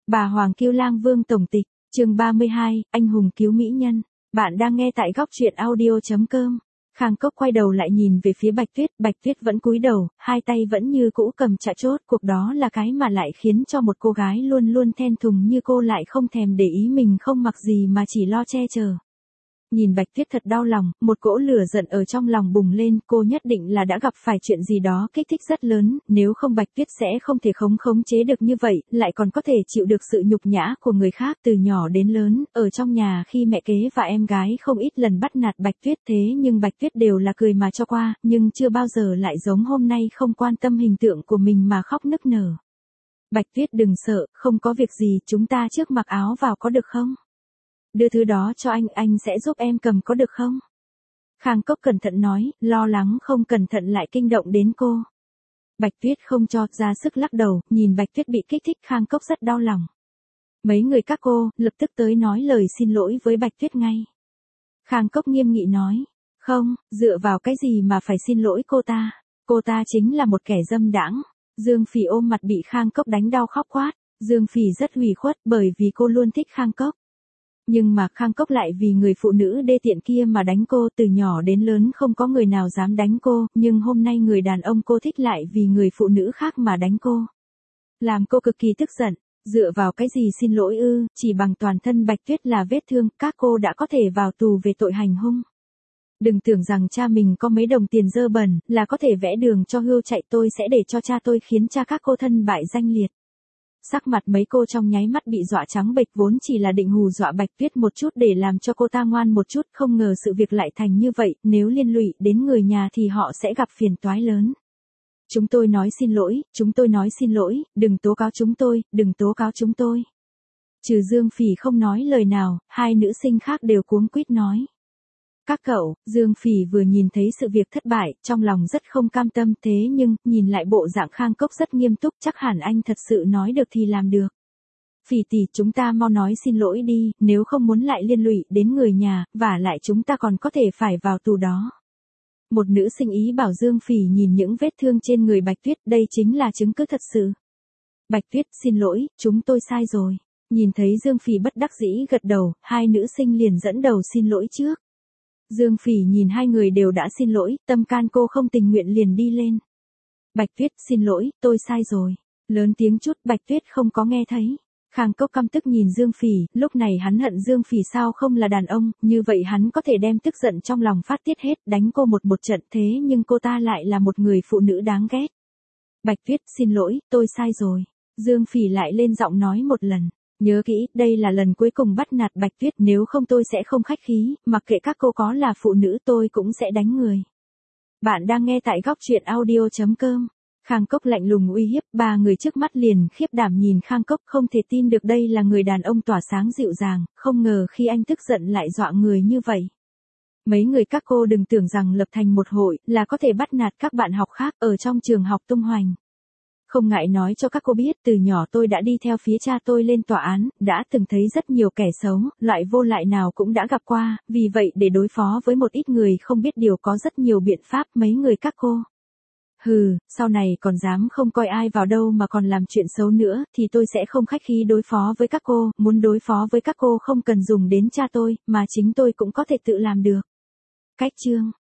Bà Hoàng Kiêu Lang Vương tổng tịch, chương 32, anh hùng cứu mỹ nhân. Bạn đang nghe tại góc truyện audio.com. Khang Cốc quay đầu lại nhìn về phía Bạch Tuyết vẫn cúi đầu, hai tay vẫn như cũ cầm chạ chốt, cuộc đó là cái mà lại khiến cho một cô gái luôn luôn thẹn thùng như cô lại không thèm để ý mình không mặc gì mà chỉ lo che chở. Nhìn Bạch Tuyết thật đau lòng, một cỗ lửa giận ở trong lòng bùng lên, cô nhất định là đã gặp phải chuyện gì đó kích thích rất lớn, nếu không Bạch Tuyết sẽ không thể khống chế được như vậy, lại còn có thể chịu được sự nhục nhã của người khác từ nhỏ đến lớn, ở trong nhà khi mẹ kế và em gái không ít lần bắt nạt Bạch Tuyết thế nhưng Bạch Tuyết đều là cười mà cho qua, nhưng chưa bao giờ lại giống hôm nay không quan tâm hình tượng của mình mà khóc nức nở. Bạch Tuyết đừng sợ, không có việc gì, chúng ta trước mặc áo vào có được không? Đưa thứ đó cho anh sẽ giúp em cầm có được không? Khang Cốc cẩn thận nói, lo lắng không cẩn thận lại kinh động đến cô. Bạch Tuyết không cho, ra sức lắc đầu, nhìn Bạch Tuyết bị kích thích Khang Cốc rất đau lòng. Mấy người các cô, lập tức tới nói lời xin lỗi với Bạch Tuyết ngay. Khang Cốc nghiêm nghị nói, không, dựa vào cái gì mà phải xin lỗi cô ta chính là một kẻ dâm đãng. Dương Phỉ ôm mặt bị Khang Cốc đánh đau khóc quát, Dương Phỉ rất ủy khuất bởi vì cô luôn thích Khang Cốc. Nhưng mà Khang Cốc lại vì người phụ nữ đê tiện kia mà đánh cô, từ nhỏ đến lớn không có người nào dám đánh cô, nhưng hôm nay người đàn ông cô thích lại vì người phụ nữ khác mà đánh cô. Làm cô cực kỳ tức giận, dựa vào cái gì xin lỗi ư, chỉ bằng toàn thân Bạch Tuyết là vết thương, các cô đã có thể vào tù về tội hành hung. Đừng tưởng rằng cha mình có mấy đồng tiền dơ bẩn, là có thể vẽ đường cho hươu chạy, tôi sẽ để cho cha tôi khiến cha các cô thân bại danh liệt. Sắc mặt mấy cô trong nháy mắt bị dọa trắng bệch, vốn chỉ là định hù dọa Bạch Tuyết một chút để làm cho cô ta ngoan một chút, không ngờ sự việc lại thành như vậy, nếu liên lụy đến người nhà thì họ sẽ gặp phiền toái lớn. Chúng tôi nói xin lỗi, đừng tố cáo chúng tôi. Trừ Dương Phỉ không nói lời nào, hai nữ sinh khác đều cuống quýt nói. Các cậu, Dương Phỉ vừa nhìn thấy sự việc thất bại, trong lòng rất không cam tâm, thế nhưng, nhìn lại bộ dạng Khang Cốc rất nghiêm túc, chắc hẳn anh thật sự nói được thì làm được. Phỉ tỷ, chúng ta mau nói xin lỗi đi, nếu không muốn lại liên lụy đến người nhà, vả lại chúng ta còn có thể phải vào tù đó. Một nữ sinh ý bảo Dương Phỉ nhìn những vết thương trên người Bạch Tuyết, đây chính là chứng cứ thật sự. Bạch Tuyết, xin lỗi, chúng tôi sai rồi. Nhìn thấy Dương Phỉ bất đắc dĩ gật đầu, hai nữ sinh liền dẫn đầu xin lỗi trước. Dương Phỉ nhìn hai người đều đã xin lỗi, tâm can cô không tình nguyện liền đi lên. Bạch Tuyết, xin lỗi, tôi sai rồi. Lớn tiếng chút, Bạch Tuyết không có nghe thấy. Khang Cốc căm tức nhìn Dương Phỉ, lúc này hắn hận Dương Phỉ sao không là đàn ông, như vậy hắn có thể đem tức giận trong lòng phát tiết hết, đánh cô một trận, thế nhưng cô ta lại là một người phụ nữ đáng ghét. Bạch Tuyết, xin lỗi, tôi sai rồi. Dương Phỉ lại lên giọng nói một lần. Nhớ kỹ, đây là lần cuối cùng bắt nạt Bạch Tuyết, nếu không tôi sẽ không khách khí, mặc kệ các cô có là phụ nữ tôi cũng sẽ đánh người. Bạn đang nghe tại góc truyện audio.com. Khang Cốc lạnh lùng uy hiếp, ba người trước mắt liền khiếp đảm nhìn Khang Cốc, không thể tin được đây là người đàn ông tỏa sáng dịu dàng, không ngờ khi anh tức giận lại dọa người như vậy. Mấy người các cô đừng tưởng rằng lập thành một hội là có thể bắt nạt các bạn học khác ở trong trường học tung hoành. Không ngại nói cho các cô biết, từ nhỏ tôi đã đi theo phía cha tôi lên tòa án, đã từng thấy rất nhiều kẻ xấu, loại vô lại nào cũng đã gặp qua, vì vậy để đối phó với một ít người không biết điều có rất nhiều biện pháp, mấy người các cô. Hừ, sau này còn dám không coi ai vào đâu mà còn làm chuyện xấu nữa, thì tôi sẽ không khách khí đối phó với các cô, muốn đối phó với các cô không cần dùng đến cha tôi, mà chính tôi cũng có thể tự làm được. Cách chương